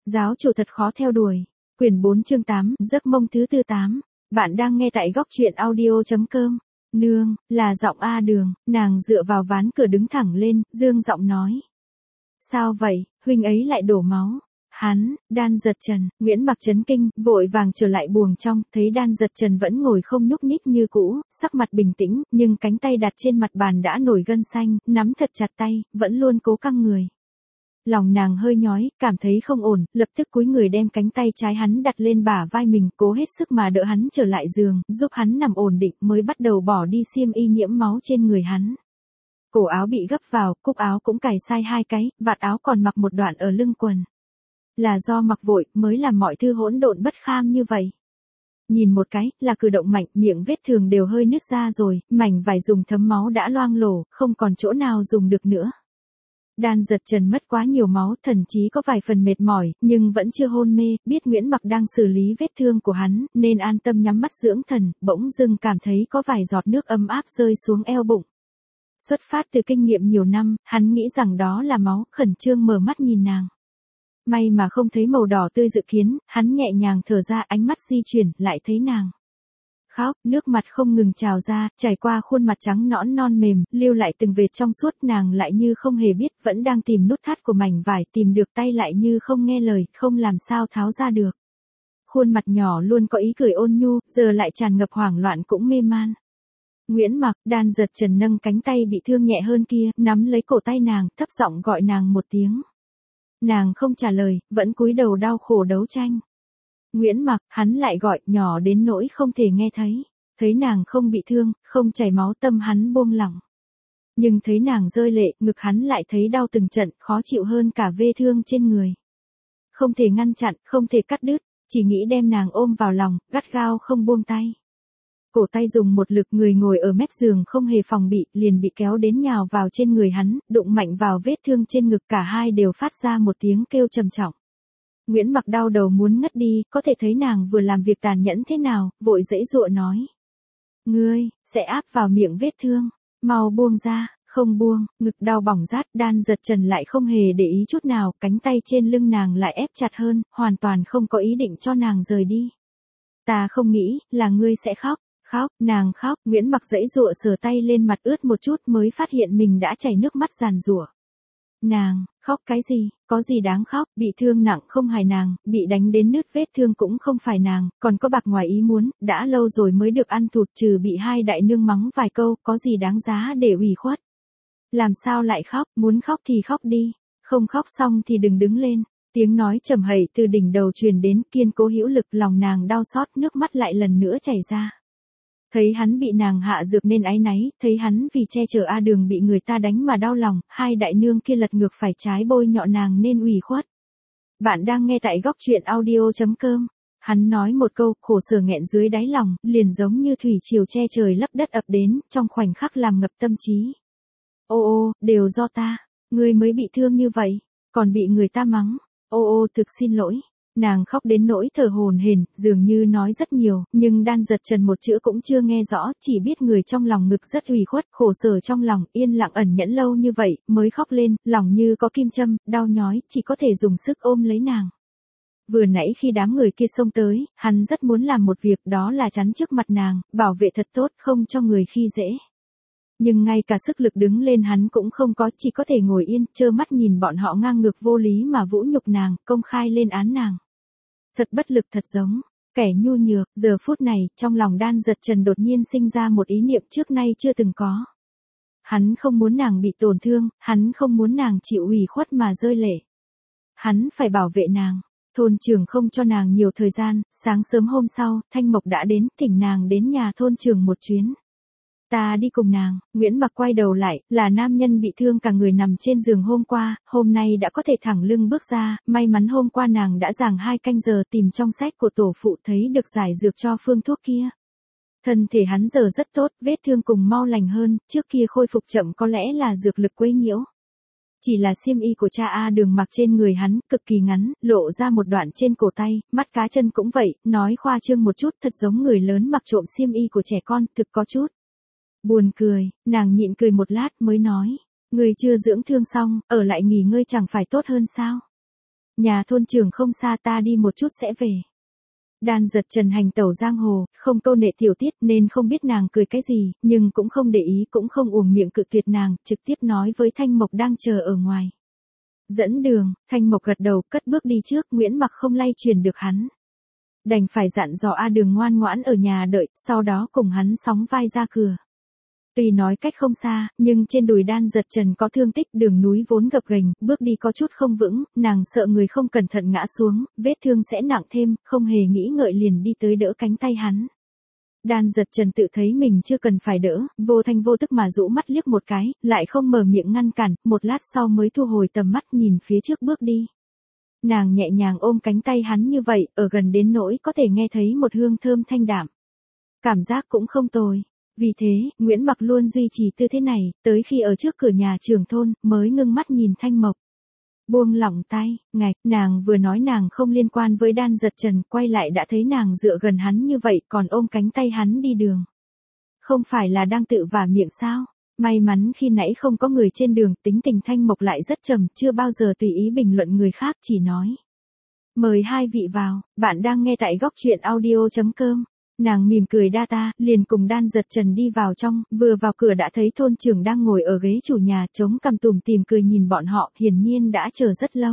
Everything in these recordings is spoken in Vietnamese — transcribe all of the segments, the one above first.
Giáo chủ thật khó theo đuổi. Quyển 4 chương 8, giấc mông thứ tư 8. Bạn đang nghe tại góc truyện audio.com. Nương, là giọng A Đường, nàng dựa vào ván cửa đứng thẳng lên, dương giọng nói. Sao vậy, huynh ấy lại đổ máu. Hắn, Đan Giật Trần, Nguyễn Mặc chấn kinh, vội vàng trở lại buồng trong, thấy Đan Giật Trần vẫn ngồi không nhúc nhích như cũ, sắc mặt bình tĩnh, nhưng cánh tay đặt trên mặt bàn đã nổi gân xanh, nắm thật chặt tay, vẫn luôn cố căng người. Lòng nàng hơi nhói, cảm thấy không ổn, lập tức cúi người đem cánh tay trái hắn đặt lên bả vai mình, cố hết sức mà đỡ hắn trở lại giường, giúp hắn nằm ổn định, mới bắt đầu bỏ đi xiêm y nhiễm máu trên người hắn. Cổ áo bị gấp vào, cúc áo cũng cài sai 2 cái, vạt áo còn mặc một đoạn ở lưng quần. Là do mặc vội, mới làm mọi thứ hỗn độn bất kham như vậy. Nhìn một cái, là cử động mạnh, miệng vết thương đều hơi nứt ra rồi, mảnh vải dùng thấm máu đã loang lổ, không còn chỗ nào dùng được nữa. Đan Giật Trần mất quá nhiều máu, thần chí có vài phần mệt mỏi, nhưng vẫn chưa hôn mê, biết Nguyễn Mặc đang xử lý vết thương của hắn, nên an tâm nhắm mắt dưỡng thần, bỗng dưng cảm thấy có vài giọt nước ấm áp rơi xuống eo bụng. Xuất phát từ kinh nghiệm nhiều năm, hắn nghĩ rằng đó là máu, khẩn trương mở mắt nhìn nàng. May mà không thấy màu đỏ tươi dự kiến, hắn nhẹ nhàng thở ra, ánh mắt di chuyển, lại thấy nàng khóc, nước mặt không ngừng trào ra, trải qua khuôn mặt trắng nõn non mềm, lưu lại từng vệt trong suốt, nàng lại như không hề biết, vẫn đang tìm nút thắt của mảnh vải, tìm được tay lại như không nghe lời, không làm sao tháo ra được. Khuôn mặt nhỏ luôn có ý cười ôn nhu, giờ lại tràn ngập hoảng loạn cũng mê man. Nguyễn Mặc, Đan Giật Trần nâng cánh tay bị thương nhẹ hơn kia, nắm lấy cổ tay nàng, thấp giọng gọi nàng một tiếng. Nàng không trả lời, vẫn cúi đầu đau khổ đấu tranh. Nguyễn Mặc, hắn lại gọi, nhỏ đến nỗi không thể nghe thấy. Thấy nàng không bị thương, không chảy máu, tâm hắn buông lỏng. Nhưng thấy nàng rơi lệ, ngực hắn lại thấy đau từng trận, khó chịu hơn cả vết thương trên người. Không thể ngăn chặn, không thể cắt đứt, chỉ nghĩ đem nàng ôm vào lòng, gắt gao không buông tay. Cổ tay dùng một lực, người ngồi ở mép giường không hề phòng bị, liền bị kéo đến nhào vào trên người hắn, đụng mạnh vào vết thương trên ngực, cả hai đều phát ra một tiếng kêu trầm trọng. Nguyễn Mặc đau đầu muốn ngất đi, có thể thấy nàng vừa làm việc tàn nhẫn thế nào, vội giãy giụa nói. Ngươi, sẽ áp vào miệng vết thương, mau buông ra, không buông, ngực đau bỏng rát. Đan Giật Trần lại không hề để ý chút nào, cánh tay trên lưng nàng lại ép chặt hơn, hoàn toàn không có ý định cho nàng rời đi. Ta không nghĩ, là ngươi sẽ khóc. Khóc, nàng khóc, Nguyễn Mặc giãy giụa sờ tay lên mặt ướt một chút mới phát hiện mình đã chảy nước mắt giàn giụa. Nàng, khóc cái gì, có gì đáng khóc, bị thương nặng không hài nàng, bị đánh đến nứt vết thương cũng không phải nàng, còn có bạc ngoài ý muốn, đã lâu rồi mới được ăn thụt, trừ bị hai đại nương mắng vài câu, có gì đáng giá để ủy khuất. Làm sao lại khóc, muốn khóc thì khóc đi, không khóc xong thì đừng đứng lên. Tiếng nói trầm hẩy từ đỉnh đầu truyền đến, kiên cố hữu lực, lòng nàng đau xót, nước mắt lại lần nữa chảy ra. Thấy hắn bị nàng hạ dược nên áy náy, thấy hắn vì che chở A Đường bị người ta đánh mà đau lòng, hai đại nương kia lật ngược phải trái bôi nhọ nàng nên ủy khuất. Bạn đang nghe tại góc truyện audio.com. Hắn nói một câu, khổ sở nghẹn dưới đáy lòng, liền giống như thủy triều che trời lấp đất ập đến, trong khoảnh khắc làm ngập tâm trí. Ô ô, đều do ta, ngươi mới bị thương như vậy, còn bị người ta mắng. Ô ô, thực xin lỗi. Nàng khóc đến nỗi thở hổn hển, dường như nói rất nhiều, nhưng Đan Giật Trần một chữ cũng chưa nghe rõ, chỉ biết người trong lòng ngực rất ủy khuất, khổ sở trong lòng, yên lặng ẩn nhẫn lâu như vậy, mới khóc lên, lòng như có kim châm, đau nhói, chỉ có thể dùng sức ôm lấy nàng. Vừa nãy khi đám người kia xông tới, hắn rất muốn làm một việc, đó là chắn trước mặt nàng, bảo vệ thật tốt, không cho người khi dễ. Nhưng ngay cả sức lực đứng lên hắn cũng không có, chỉ có thể ngồi yên, trơ mắt nhìn bọn họ ngang ngược vô lý mà vũ nhục nàng, công khai lên án nàng. Thật bất lực, thật giống kẻ nhu nhược. Giờ phút này, trong lòng Đan Giật Trần đột nhiên sinh ra một ý niệm trước nay chưa từng có. Hắn không muốn nàng bị tổn thương, hắn không muốn nàng chịu ủy khuất mà rơi lệ. Hắn phải bảo vệ nàng. Thôn trưởng không cho nàng nhiều thời gian, sáng sớm hôm sau, Thanh Mộc đã đến, thỉnh nàng đến nhà thôn trưởng một chuyến. Ta đi cùng nàng. Nguyễn Mặc quay đầu lại, là nam nhân bị thương cả người nằm trên giường hôm qua, hôm nay đã có thể thẳng lưng bước ra, may mắn hôm qua nàng đã giảng 2 canh giờ tìm trong sách của tổ phụ thấy được giải dược cho phương thuốc kia. Thân thể hắn giờ rất tốt, vết thương cùng mau lành hơn, trước kia khôi phục chậm có lẽ là dược lực quấy nhiễu. Chỉ là xiêm y của cha A Đường mặc trên người hắn, cực kỳ ngắn, lộ ra một đoạn trên cổ tay, mắt cá chân cũng vậy, nói khoa trương một chút, thật giống người lớn mặc trộm xiêm y của trẻ con, thực có chút buồn cười. Nàng nhịn cười một lát mới nói, người chưa dưỡng thương xong, ở lại nghỉ ngơi chẳng phải tốt hơn sao? Nhà thôn trưởng không xa, ta đi một chút sẽ về. Đan Giật Trần hành tẩu giang hồ, không câu nệ tiểu tiết nên không biết nàng cười cái gì, nhưng cũng không để ý, cũng không uổng miệng cự tuyệt nàng, trực tiếp nói với Thanh Mộc đang chờ ở ngoài. Dẫn đường. Thanh Mộc gật đầu, cất bước đi trước, Nguyễn Mặc không lay truyền được hắn. Đành phải dặn dò A Đường ngoan ngoãn ở nhà đợi, sau đó cùng hắn sóng vai ra cửa. Tuy nói cách không xa, nhưng trên đùi Đan Giật Trần có thương tích, đường núi vốn gập ghềnh, bước đi có chút không vững, nàng sợ người không cẩn thận ngã xuống, vết thương sẽ nặng thêm, không hề nghĩ ngợi liền đi tới đỡ cánh tay hắn. Đan Giật Trần tự thấy mình chưa cần phải đỡ, vô thanh vô tức mà rũ mắt liếc một cái, lại không mở miệng ngăn cản, một lát sau mới thu hồi tầm mắt nhìn phía trước bước đi. Nàng nhẹ nhàng ôm cánh tay hắn như vậy, ở gần đến nỗi có thể nghe thấy một hương thơm thanh đạm. Cảm giác cũng không tồi. Vì thế, Nguyễn Mặc luôn duy trì tư thế này, tới khi ở trước cửa nhà trưởng thôn, mới ngưng mắt nhìn Thanh Mộc. Buông lỏng tay, ngạch, nàng vừa nói nàng không liên quan với Đan Giật Trần, quay lại đã thấy nàng dựa gần hắn như vậy, còn ôm cánh tay hắn đi đường. Không phải là đang tự vả miệng sao? May mắn khi nãy không có người trên đường, tính tình Thanh Mộc lại rất trầm, chưa bao giờ tùy ý bình luận người khác, chỉ nói. Mời hai vị vào, bạn đang nghe tại góc truyện audio.com. Nàng mỉm cười đa ta, liền cùng Đan Giật Trần đi vào trong, vừa vào cửa đã thấy thôn trưởng đang ngồi ở ghế chủ nhà, chống cằm tủm tỉm cười nhìn bọn họ, hiển nhiên đã chờ rất lâu.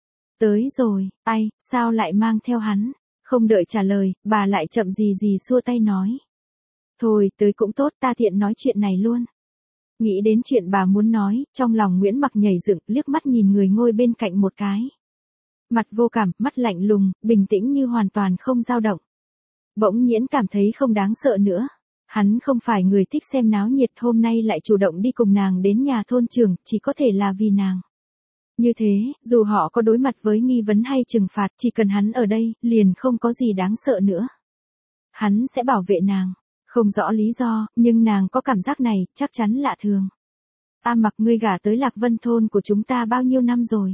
Tới rồi, ai, sao lại mang theo hắn? Không đợi trả lời, bà lại chậm gì gì xua tay nói. Thôi, tới cũng tốt, ta tiện nói chuyện này luôn. Nghĩ đến chuyện bà muốn nói, trong lòng Nguyễn Mặc nhảy dựng, liếc mắt nhìn người ngồi bên cạnh một cái. Mặt vô cảm, mắt lạnh lùng, bình tĩnh như hoàn toàn không dao động. Bỗng nhiên cảm thấy không đáng sợ nữa. Hắn không phải người thích xem náo nhiệt, hôm nay lại chủ động đi cùng nàng đến nhà thôn trưởng, chỉ có thể là vì nàng. Như thế, dù họ có đối mặt với nghi vấn hay trừng phạt, chỉ cần hắn ở đây, liền không có gì đáng sợ nữa. Hắn sẽ bảo vệ nàng. Không rõ lý do, nhưng nàng có cảm giác này, chắc chắn lạ thường. A Mặc, ngươi gả tới Lạc Vân thôn của chúng ta bao nhiêu năm rồi?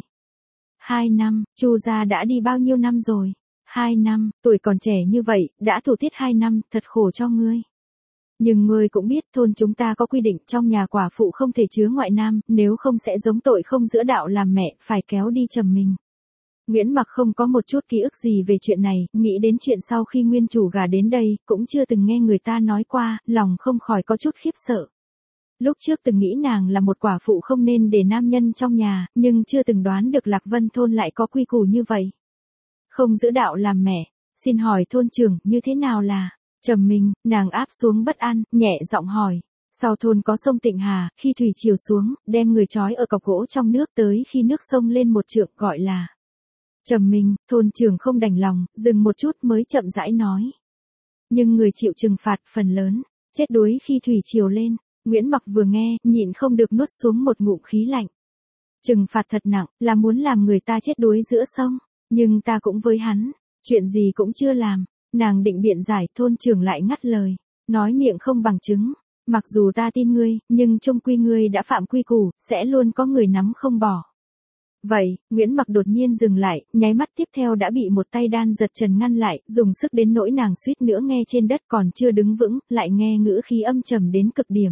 2 năm, Chu gia đã đi bao nhiêu năm rồi? 2 năm, tuổi còn trẻ như vậy, đã thủ tiết 2 năm, thật khổ cho ngươi. Nhưng ngươi cũng biết thôn chúng ta có quy định trong nhà quả phụ không thể chứa ngoại nam, nếu không sẽ giống tội không giữa đạo làm mẹ, phải kéo đi trầm mình. Nguyễn Mặc không có một chút ký ức gì về chuyện này, nghĩ đến chuyện sau khi nguyên chủ gả đến đây, cũng chưa từng nghe người ta nói qua, lòng không khỏi có chút khiếp sợ. Lúc trước từng nghĩ nàng là một quả phụ không nên để nam nhân trong nhà, nhưng chưa từng đoán được Lạc Vân thôn lại có quy củ như vậy. Không giữ đạo làm mẹ, xin hỏi thôn trưởng, như thế nào là? Trầm mình, nàng áp xuống bất an, nhẹ giọng hỏi. Sau thôn có sông Tịnh Hà, khi thủy triều xuống, đem người trói ở cọc gỗ trong nước tới khi nước sông lên một trượng, gọi là. Trầm mình, thôn trưởng không đành lòng, dừng một chút mới chậm rãi nói. Nhưng người chịu trừng phạt phần lớn, chết đuối khi thủy triều lên. Nguyễn Mặc vừa nghe, nhịn không được nuốt xuống một ngụm khí lạnh. Trừng phạt thật nặng, là muốn làm người ta chết đuối giữa sông. Nhưng ta cũng với hắn, chuyện gì cũng chưa làm. Nàng định biện giải, thôn trưởng lại ngắt lời. Nói miệng không bằng chứng. Mặc dù ta tin ngươi, nhưng chung quy ngươi đã phạm quy củ, sẽ luôn có người nắm không bỏ. Vậy, Nguyễn Mặc đột nhiên dừng lại, nháy mắt tiếp theo đã bị một tay Đan Giật Trần ngăn lại, dùng sức đến nỗi nàng suýt nữa nghe trên đất, còn chưa đứng vững, lại nghe ngữ khí âm trầm đến cực điểm.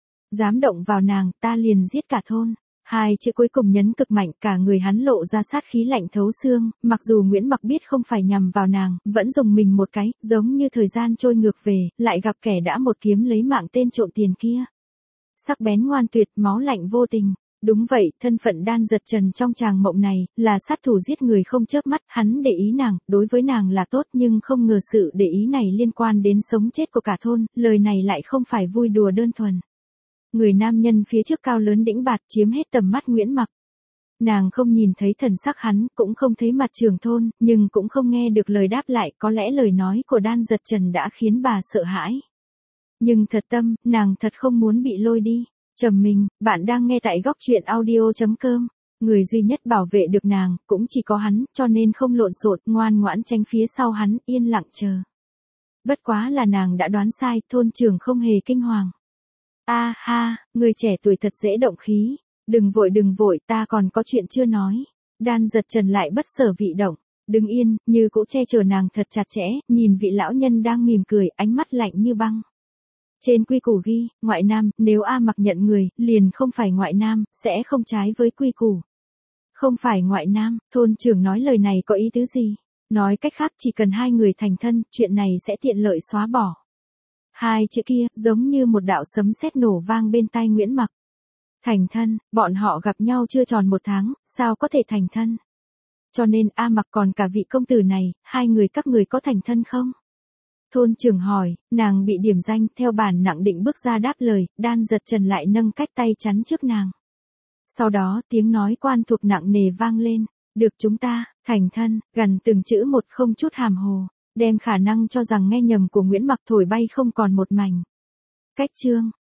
Dám động vào nàng, ta liền giết cả thôn. Hai chữ cuối cùng nhấn cực mạnh, cả người hắn lộ ra sát khí lạnh thấu xương, mặc dù Nguyễn Mặc biết không phải nhằm vào nàng, vẫn dùng mình một cái, giống như thời gian trôi ngược về, lại gặp kẻ đã một kiếm lấy mạng tên trộm tiền kia. Sắc bén ngoan tuyệt, máu lạnh vô tình. Đúng vậy, thân phận Đan Giật Trần trong tràng mộng này, là sát thủ giết người không chớp mắt, hắn để ý nàng, đối với nàng là tốt, nhưng không ngờ sự để ý này liên quan đến sống chết của cả thôn, lời này lại không phải vui đùa đơn thuần. Người nam nhân phía trước cao lớn đĩnh bạt chiếm hết tầm mắt Nguyễn Mặc. Nàng không nhìn thấy thần sắc hắn, cũng không thấy mặt trưởng thôn, nhưng cũng không nghe được lời đáp lại, có lẽ lời nói của Đan Giật Trần đã khiến bà sợ hãi. Nhưng thật tâm, nàng thật không muốn bị lôi đi. Trầm mình, bạn đang nghe tại góc truyện audio.com. Người duy nhất bảo vệ được nàng, cũng chỉ có hắn, cho nên không lộn xộn, ngoan ngoãn tránh phía sau hắn, yên lặng chờ. Bất quá là nàng đã đoán sai, thôn trưởng không hề kinh hoàng. A ha, người trẻ tuổi thật dễ động khí. Đừng vội, ta còn có chuyện chưa nói. Đan Giật Trần lại bất sở vị động. Đứng yên, như cũ che chở nàng thật chặt chẽ, nhìn vị lão nhân đang mỉm cười, ánh mắt lạnh như băng. Trên quy củ ghi, ngoại nam, nếu A Mặc nhận người, liền không phải ngoại nam, sẽ không trái với quy củ. Không phải ngoại nam, thôn trưởng nói lời này có ý tứ gì? Nói cách khác chỉ cần hai người thành thân, chuyện này sẽ tiện lợi xóa bỏ. Hai chữ kia, giống như một đạo sấm sét nổ vang bên tai Nguyễn Mặc. Thành thân, bọn họ gặp nhau chưa tròn 1 tháng, sao có thể thành thân? Cho nên A Mặc còn cả vị công tử này, hai người các người có thành thân không? Thôn trưởng hỏi, nàng bị điểm danh, theo bản nặng định bước ra đáp lời, Đan Giật Trần lại nâng cách tay chắn trước nàng. Sau đó, tiếng nói quan thuộc nặng nề vang lên, được chúng ta, thành thân, gần từng chữ một không chút hàm hồ, đem khả năng cho rằng nghe nhầm của Nguyễn Mặc thổi bay không còn một mảnh. Cách chương